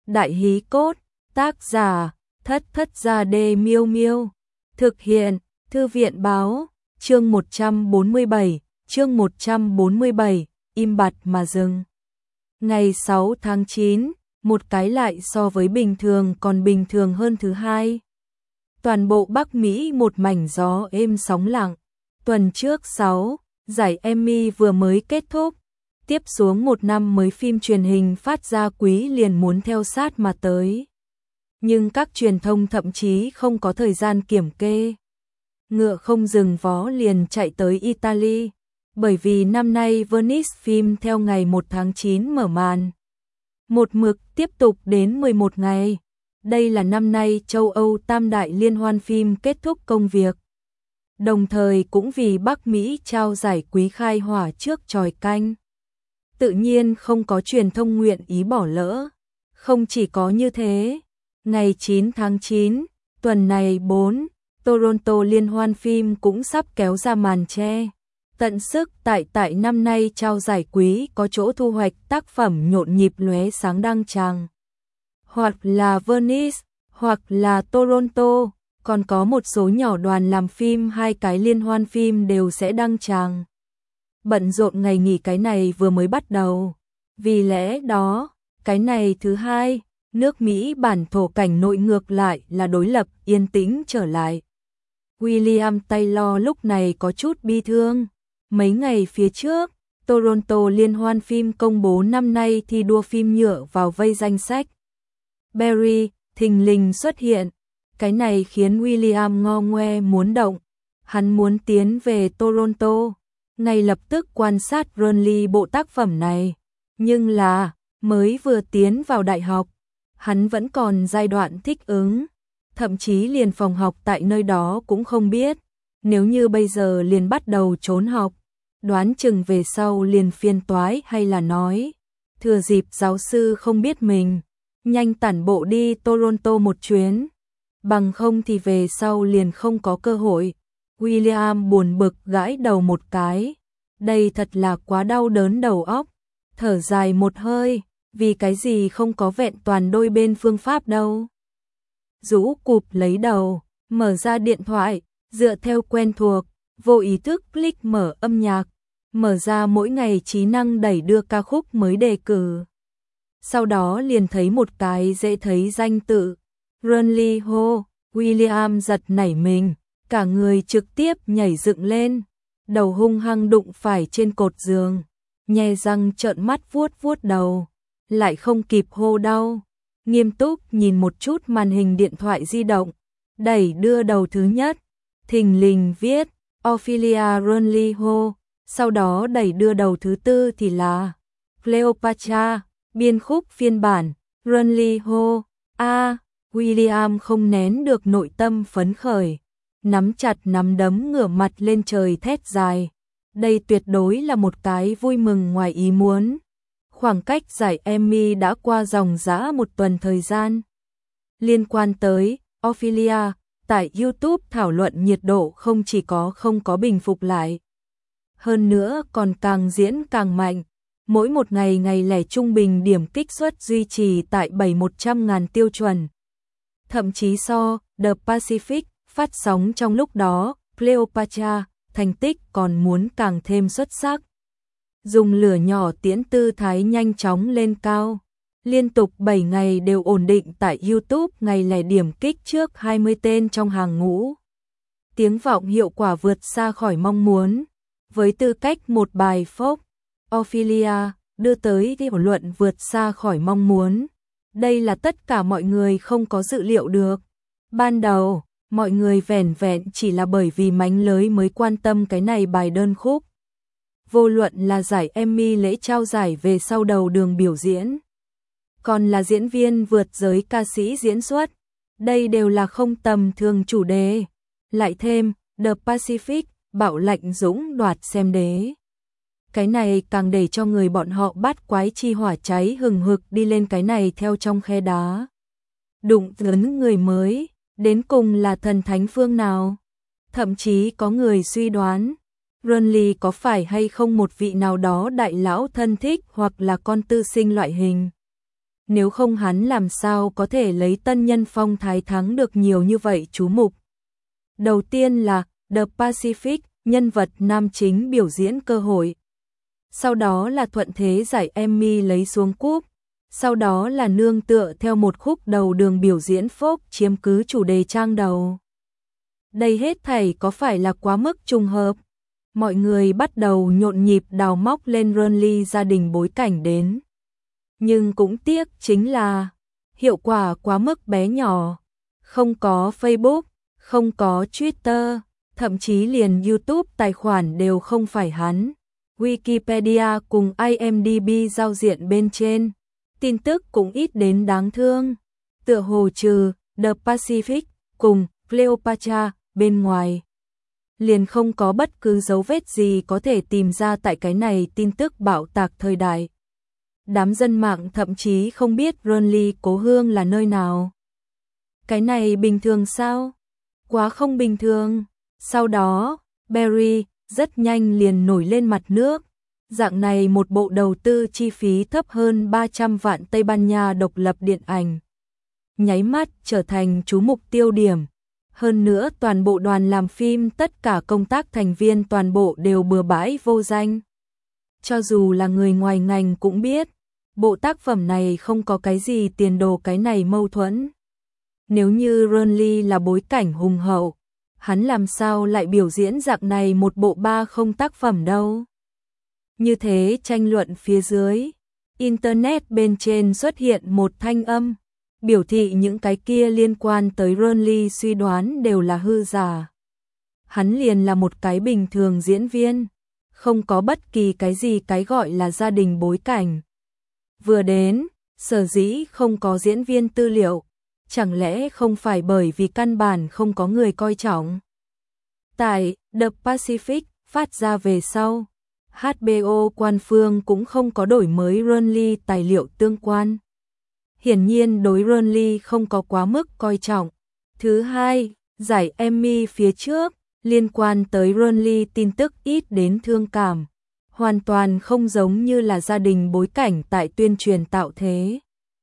Đại hí cốt, tác giả, Thất Thất Gia Đê Miêu Miêu. Thực hiện, Thư viện báo, chương 147, im bặt mà dừng. Ngày 6 tháng 9, một cái lại so với bình thường còn bình thường hơn thứ hai. Toàn bộ Bắc Mỹ một mảnh gió êm sóng lặng. Tuần trước 6, giải Emmy vừa mới kết thúc. Tiếp xuống một năm mới phim truyền hình phát ra quý liền muốn theo sát mà tới. Nhưng các truyền thông thậm chí không có thời gian kiểm kê. Ngựa không dừng vó liền chạy tới Italy. Bởi vì năm nay Venice phim theo ngày 1 tháng 9 mở màn. Một mực tiếp tục đến 11 ngày. Đây là năm nay châu Âu tam đại liên hoan phim kết thúc công việc. Đồng thời cũng vì Bắc Mỹ trao giải quý khai hỏa trước chòi canh. Tự nhiên không có truyền thông nguyện ý bỏ lỡ. Không chỉ có như thế, ngày 9 tháng 9, tuần này 4, Toronto liên hoan phim cũng sắp kéo ra màn che. Tận sức tại năm nay trao giải quý có chỗ thu hoạch tác phẩm nhộn nhịp lóe sáng đăng tràng. Hoặc là Venice, hoặc là Toronto, còn có một số nhỏ đoàn làm phim hai cái liên hoan phim đều sẽ đăng tràng. Bận rộn ngày nghỉ cái này vừa mới bắt đầu. Vì lẽ đó, cái này thứ hai, nước Mỹ bản thổ cảnh nội ngược lại là đối lập yên tĩnh trở lại. William Taylor lúc này có chút bi thương. Mấy ngày phía trước, Toronto liên hoan phim công bố năm nay thi đua phim nhựa vào vây danh sách. Barry thình lình xuất hiện. Cái này khiến William ngo ngoe muốn động. Hắn muốn tiến về Toronto, ngay lập tức quan sát Burnley bộ tác phẩm này. Nhưng là, mới vừa tiến vào đại học, hắn vẫn còn giai đoạn thích ứng. Thậm chí liền phòng học tại nơi đó cũng không biết. Nếu như bây giờ liền bắt đầu trốn học, đoán chừng về sau liền phiền toái hay là nói. Thừa dịp giáo sư không biết mình, nhanh tản bộ đi Toronto một chuyến. Bằng không thì về sau liền không có cơ hội. William buồn bực gãi đầu một cái. Đây thật là quá đau đớn đầu óc. Thở dài một hơi, vì cái gì không có vẹn toàn đôi bên phương pháp đâu. Rũ cụp lấy đầu, mở ra điện thoại, dựa theo quen thuộc, vô ý thức click mở âm nhạc, mở ra mỗi ngày trí năng đẩy đưa ca khúc mới đề cử. Sau đó liền thấy một cái dễ thấy danh tự, Burnley Ho. William giật nảy mình, cả người trực tiếp nhảy dựng lên, đầu hung hăng đụng phải trên cột giường, nhe răng trợn mắt vuốt vuốt đầu, lại không kịp hô đau, nghiêm túc nhìn một chút màn hình điện thoại di động, đẩy đưa đầu thứ nhất, thình lình viết Ophelia Burnley Ho, sau đó đẩy đưa đầu thứ tư thì là Cleopatra, biên khúc phiên bản, Burnley Ho. William không nén được nội tâm phấn khởi, nắm chặt nắm đấm ngửa mặt lên trời thét dài. Đây tuyệt đối là một cái vui mừng ngoài ý muốn. Khoảng cách giải Emmy đã qua dòng dã một tuần thời gian. Liên quan tới Ophelia, tại YouTube thảo luận nhiệt độ không chỉ không có bình phục lại. Hơn nữa còn càng diễn càng mạnh. Mỗi một ngày ngày lẻ trung bình điểm kích suất duy trì tại 700-100 tiêu chuẩn. Thậm chí so The Pacific phát sóng trong lúc đó, Cleopatra, thành tích còn muốn càng thêm xuất sắc. Dùng lửa nhỏ tiễn tư thái nhanh chóng lên cao. Liên tục 7 ngày đều ổn định tại YouTube ngày lẻ điểm kích trước 20 tên trong hàng ngũ. Tiếng vọng hiệu quả vượt xa khỏi mong muốn. Với tư cách một bài folk, Ophelia đưa tới thảo luận vượt xa khỏi mong muốn. Đây là tất cả mọi người không có dự liệu được. Ban đầu, mọi người vẻn vẹn chỉ là bởi vì mánh lới mới quan tâm cái này bài đơn khúc. Vô luận là giải Emmy lễ trao giải về sau đầu đường biểu diễn, còn là diễn viên vượt giới ca sĩ diễn xuất, đây đều là không tầm thường chủ đề. Lại thêm, The Pacific, bạo lạnh dũng đoạt xem đế. Cái này càng để cho người bọn họ bắt quái chi hỏa cháy hừng hực đi lên cái này theo trong khe đá. Đụng lớn người mới, đến cùng là thần thánh phương nào? Thậm chí có người suy đoán, Burnley có phải hay không một vị nào đó đại lão thân thích hoặc là con tư sinh loại hình. Nếu không hắn làm sao có thể lấy tân nhân phong thái thắng được nhiều như vậy chú mục. Đầu tiên là The Pacific, nhân vật nam chính biểu diễn cơ hội. Sau đó là thuận thế giải Emmy lấy xuống cúp. Sau đó là nương tựa theo một khúc đầu đường biểu diễn phốp chiếm cứ chủ đề trang đầu. Đây hết thảy có phải là quá mức trùng hợp? Mọi người bắt đầu nhộn nhịp đào móc lên Renly gia đình bối cảnh đến. Nhưng cũng tiếc chính là hiệu quả quá mức bé nhỏ. Không có Facebook, không có Twitter, thậm chí liền YouTube tài khoản đều không phải hắn. Wikipedia cùng IMDb giao diện bên trên. Tin tức cũng ít đến đáng thương. Tựa hồ trừ The Pacific cùng Cleopatra bên ngoài. Liền không có bất cứ dấu vết gì có thể tìm ra tại cái này tin tức bạo tạc thời đại. Đám dân mạng thậm chí không biết Renly cố hương là nơi nào. Cái này bình thường sao? Quá không bình thường. Sau đó, Barry rất nhanh liền nổi lên mặt nước. Dạng này một bộ đầu tư chi phí thấp hơn 300 vạn Tây Ban Nha độc lập điện ảnh. Nháy mắt trở thành chú mục tiêu điểm. Hơn nữa toàn bộ đoàn làm phim tất cả công tác thành viên toàn bộ đều bừa bãi vô danh. Cho dù là người ngoài ngành cũng biết, bộ tác phẩm này không có cái gì tiền đồ cái này mâu thuẫn. Nếu như Renly là bối cảnh hùng hậu, hắn làm sao lại biểu diễn dạng này một bộ 30 tác phẩm đâu. Như thế tranh luận phía dưới, Internet bên trên xuất hiện một thanh âm, biểu thị những cái kia liên quan tới Renly suy đoán đều là hư giả. Hắn liền là một cái bình thường diễn viên, không có bất kỳ cái gì cái gọi là gia đình bối cảnh. Vừa đến, sở dĩ không có diễn viên tư liệu, chẳng lẽ không phải bởi vì căn bản không có người coi trọng. Tại The Pacific phát ra về sau, HBO quan phương cũng không có đổi mới Renly tài liệu tương quan. Hiển nhiên đối Renly không có quá mức coi trọng. Thứ hai, giải Emmy phía trước, liên quan tới Renly tin tức ít đến thương cảm. Hoàn toàn không giống như là gia đình bối cảnh tại tuyên truyền tạo thế.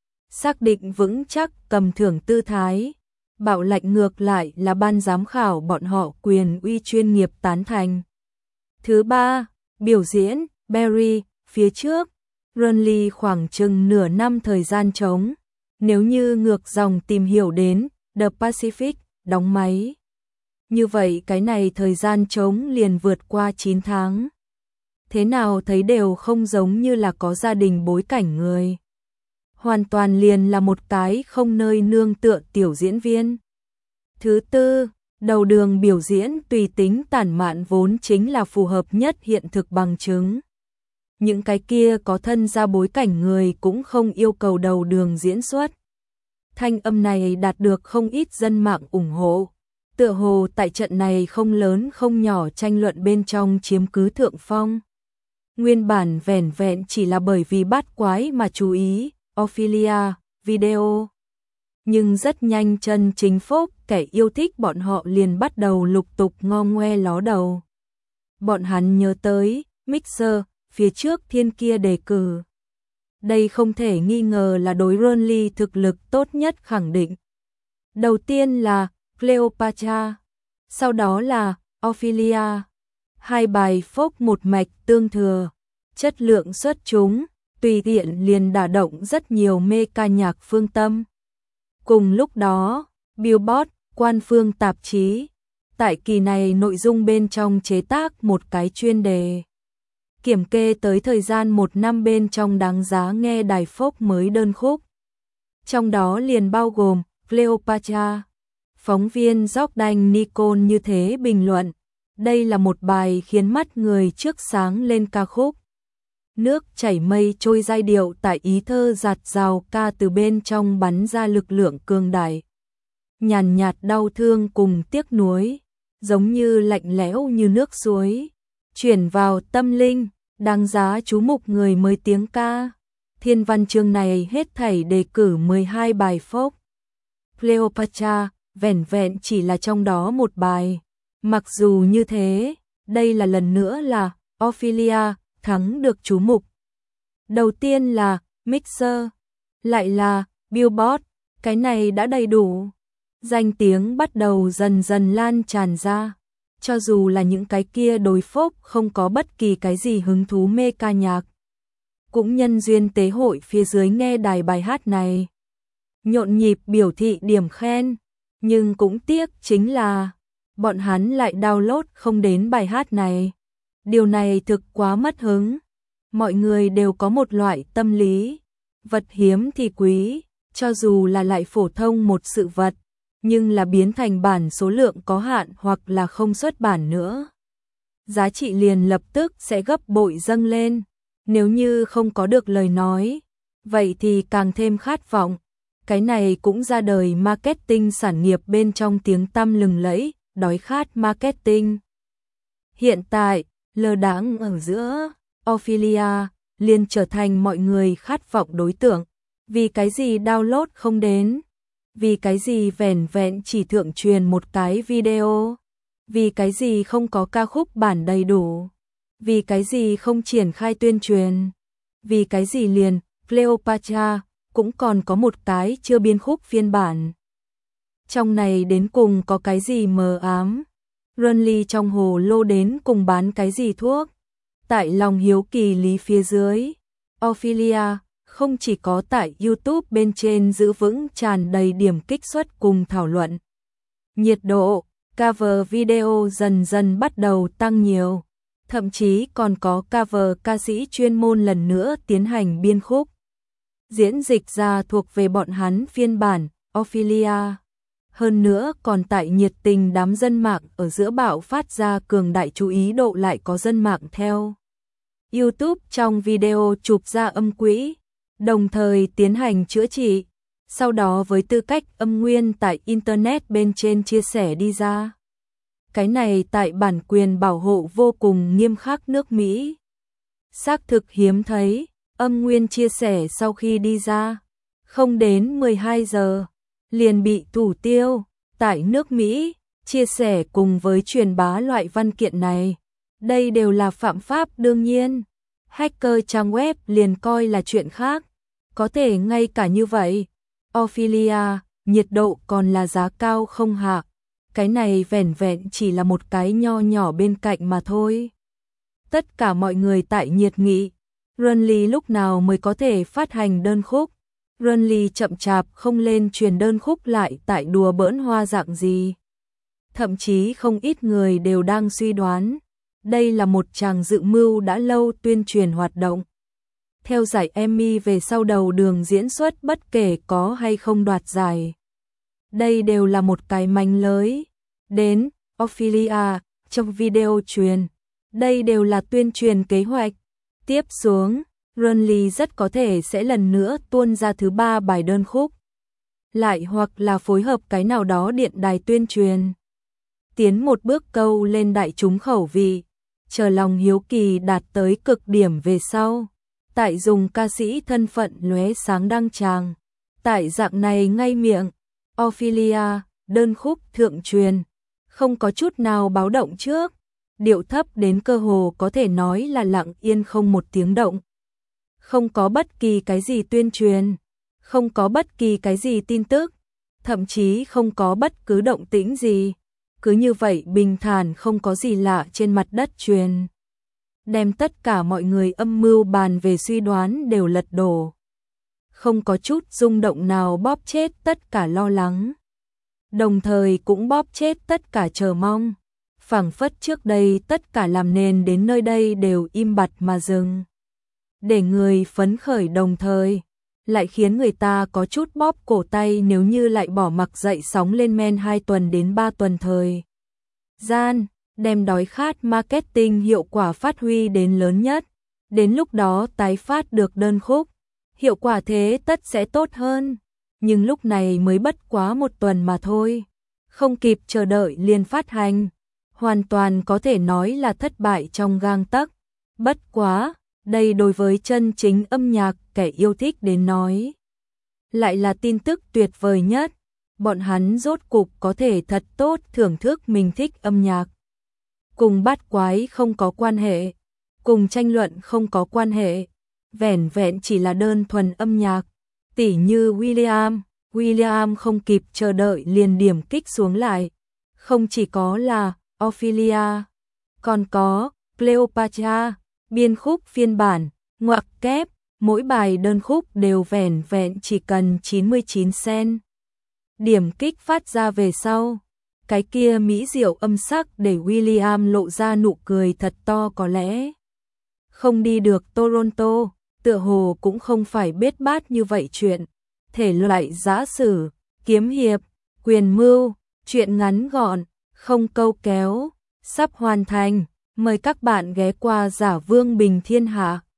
Xác định vững chắc cầm thưởng tư thái. Bảo lạnh ngược lại là ban giám khảo bọn họ quyền uy chuyên nghiệp tán thành. Thứ ba, biểu diễn, Barry, phía trước, Renly khoảng chừng nửa năm thời gian trống. Nếu như ngược dòng tìm hiểu đến The Pacific, đóng máy. Như vậy cái này thời gian trống liền vượt qua 9 tháng. Thế nào thấy đều không giống như là có gia đình bối cảnh người. Hoàn toàn liền là một cái không nơi nương tựa tiểu diễn viên. Thứ tư, đầu đường biểu diễn tùy tính tản mạn vốn chính là phù hợp nhất hiện thực bằng chứng. Những cái kia có thân ra bối cảnh người cũng không yêu cầu đầu đường diễn xuất. Thanh âm này đạt được không ít dân mạng ủng hộ. Tựa hồ tại trận này không lớn không nhỏ tranh luận bên trong chiếm cứ thượng phong. Nguyên bản vẻn vẹn chỉ là bởi vì bát quái mà chú ý, Ophelia, video. Nhưng rất nhanh chân chính phốc, kẻ yêu thích bọn họ liền bắt đầu lục tục ngo ngoe ló đầu. Bọn hắn nhớ tới, Mixer, phía trước thiên kia đề cử. Đây không thể nghi ngờ là đối Renly thực lực tốt nhất khẳng định. Đầu tiên là Cleopatra, sau đó là Ophelia. Hai bài phốc một mạch tương thừa, chất lượng xuất chúng, tùy tiện liền đả động rất nhiều mê ca nhạc phương Tâm. Cùng lúc đó, Billboard, quan phương tạp chí, tại kỳ này nội dung bên trong chế tác một cái chuyên đề. Kiểm kê tới thời gian 1 năm bên trong đáng giá nghe đài phốc mới đơn khúc. Trong đó liền bao gồm Cleopatra. Phóng viên Jordan Nicole như thế bình luận, đây là một bài khiến mắt người trước sáng lên ca khúc. Nước chảy mây trôi giai điệu tại ý thơ giạt rào ca từ bên trong bắn ra lực lượng cường đại. Nhàn nhạt đau thương cùng tiếc nuối, giống như lạnh lẽo như nước suối. Chuyển vào tâm linh, đáng giá chú mục người mới tiếng ca. Thiên văn chương này hết thảy đề cử 12 bài phốc. Cleopatra, vẻn vẹn chỉ là trong đó một bài. Mặc dù như thế, đây là lần nữa là Ophelia thắng được chú mục. Đầu tiên là Mixer. lại là Billboard, cái này đã đầy đủ. Danh tiếng bắt đầu dần dần lan tràn ra. Cho dù là những cái kia đối phốc không có bất kỳ cái gì hứng thú mê ca nhạc, cũng nhân duyên tế hội phía dưới nghe đài bài hát này, nhộn nhịp biểu thị điểm khen, nhưng cũng tiếc chính là bọn hắn lại download không đến bài hát này. Điều này thực quá mất hứng. Mọi người đều có một loại tâm lý, vật hiếm thì quý, cho dù là lại phổ thông một sự vật, nhưng là biến thành bản số lượng có hạn hoặc là không xuất bản nữa, giá trị liền lập tức sẽ gấp bội dâng lên. Nếu như không có được lời nói, vậy thì càng thêm khát vọng. Cái này cũng ra đời marketing sản nghiệp bên trong tiếng tăm lừng lẫy, đói khát marketing. Hiện tại, lơ đãng ở giữa, Ophelia liền trở thành mọi người khát vọng đối tượng. Vì cái gì download không đến? Vì cái gì vẻn vẹn chỉ thượng truyền một cái video? Vì cái gì không có ca khúc bản đầy đủ? Vì cái gì không triển khai tuyên truyền? Vì cái gì liền Cleopatra cũng còn có một cái chưa biên khúc phiên bản? Trong này đến cùng có cái gì mờ ám? Runly trong hồ lô đến cùng bán cái gì thuốc? Tại lòng hiếu kỳ lý phía dưới, Ophelia không chỉ có tại YouTube bên trên giữ vững tràn đầy điểm kích suất cùng thảo luận. Nhiệt độ, cover video dần dần bắt đầu tăng nhiều, thậm chí còn có cover ca sĩ chuyên môn lần nữa tiến hành biên khúc. Diễn dịch ra thuộc về bọn hắn phiên bản Ophelia. Hơn nữa còn tại nhiệt tình đám dân mạng ở giữa bạo phát ra cường đại chú ý độ, lại có dân mạng theo YouTube trong video chụp ra âm quỹ, đồng thời tiến hành chữa trị, sau đó với tư cách âm nguyên tại Internet bên trên chia sẻ đi ra. Cái này tại bản quyền bảo hộ vô cùng nghiêm khắc nước Mỹ. Xác thực hiếm thấy, âm nguyên chia sẻ sau khi đi ra, không đến 12 giờ, liền bị thủ tiêu. Tại nước Mỹ, chia sẻ cùng với truyền bá loại văn kiện này, đây đều là phạm pháp đương nhiên. Hacker trang web liền coi là chuyện khác. Có thể ngay cả như vậy, Ophelia, nhiệt độ còn là giá cao không hạ. Cái này vẻn vẹn chỉ là một cái nho nhỏ bên cạnh mà thôi. Tất cả mọi người tại nhiệt nghị, Runly lúc nào mới có thể phát hành đơn khúc. Runly chậm chạp không lên truyền đơn khúc lại tại đùa bỡn hoa dạng gì. Thậm chí không ít người đều đang suy đoán, đây là một tràng dự mưu đã lâu tuyên truyền hoạt động. Theo giải Emmy về sau đầu đường diễn xuất bất kể có hay không đoạt giải. Đây đều là một cái mánh lới. Đến, Ophelia, trong video truyền. Đây đều là tuyên truyền kế hoạch. Tiếp xuống, Runly rất có thể sẽ lần nữa tuôn ra thứ 3 bài đơn khúc. Lại hoặc là phối hợp cái nào đó điện đài tuyên truyền. Tiến một bước câu lên đại chúng khẩu vị. Chờ lòng hiếu kỳ đạt tới cực điểm về sau. Tại dùng ca sĩ thân phận lóe sáng đăng tràng. Tại dạng này ngay miệng, Ophelia, đơn khúc thượng truyền, không có chút nào báo động trước, điệu thấp đến cơ hồ có thể nói là lặng yên không một tiếng động. Không có bất kỳ cái gì tuyên truyền, không có bất kỳ cái gì tin tức, thậm chí không có bất cứ động tĩnh gì. Cứ như vậy bình thản không có gì lạ trên mặt đất truyền. Đem tất cả mọi người âm mưu bàn về suy đoán đều lật đổ. Không có chút rung động nào bóp chết tất cả lo lắng. Đồng thời cũng bóp chết tất cả chờ mong. Phảng phất trước đây tất cả làm nền đến nơi đây đều im bặt mà dừng. Để người phấn khởi đồng thời, lại khiến người ta có chút bóp cổ tay nếu như lại bỏ mặc dậy sóng lên men 2 tuần đến 3 tuần thời gian, đem đói khát marketing hiệu quả phát huy đến lớn nhất. Đến lúc đó tái phát được đơn khúc, hiệu quả thế tất sẽ tốt hơn. Nhưng lúc này mới bất quá 1 tuần mà thôi. Không kịp chờ đợi liền phát hành. Hoàn toàn có thể nói là thất bại trong gang tấc. Bất quá, đây đối với chân chính âm nhạc kẻ yêu thích đến nói, lại là tin tức tuyệt vời nhất. Bọn hắn rốt cục có thể thật tốt thưởng thức mình thích âm nhạc. Cùng bát quái không có quan hệ, cùng tranh luận không có quan hệ, vẻn vẹn chỉ là đơn thuần âm nhạc. Tỉ như William không kịp chờ đợi liền điểm kích xuống lại. Không chỉ có là Ophelia, còn có Cleopatra, biên khúc phiên bản, ngoặc kép, mỗi bài đơn khúc đều vẻn vẹn chỉ cần 99 cent. Điểm kích phát ra về sau. Cái kia mỹ diệu âm sắc để William lộ ra nụ cười thật to, có lẽ không đi được Toronto, tựa hồ cũng không phải bết bát như vậy chuyện. Thể loại giã sử, kiếm hiệp, quyền mưu, chuyện ngắn gọn, không câu kéo, sắp hoàn thành. Mời các bạn ghé qua Giả Vương Bình Thiên Hạ.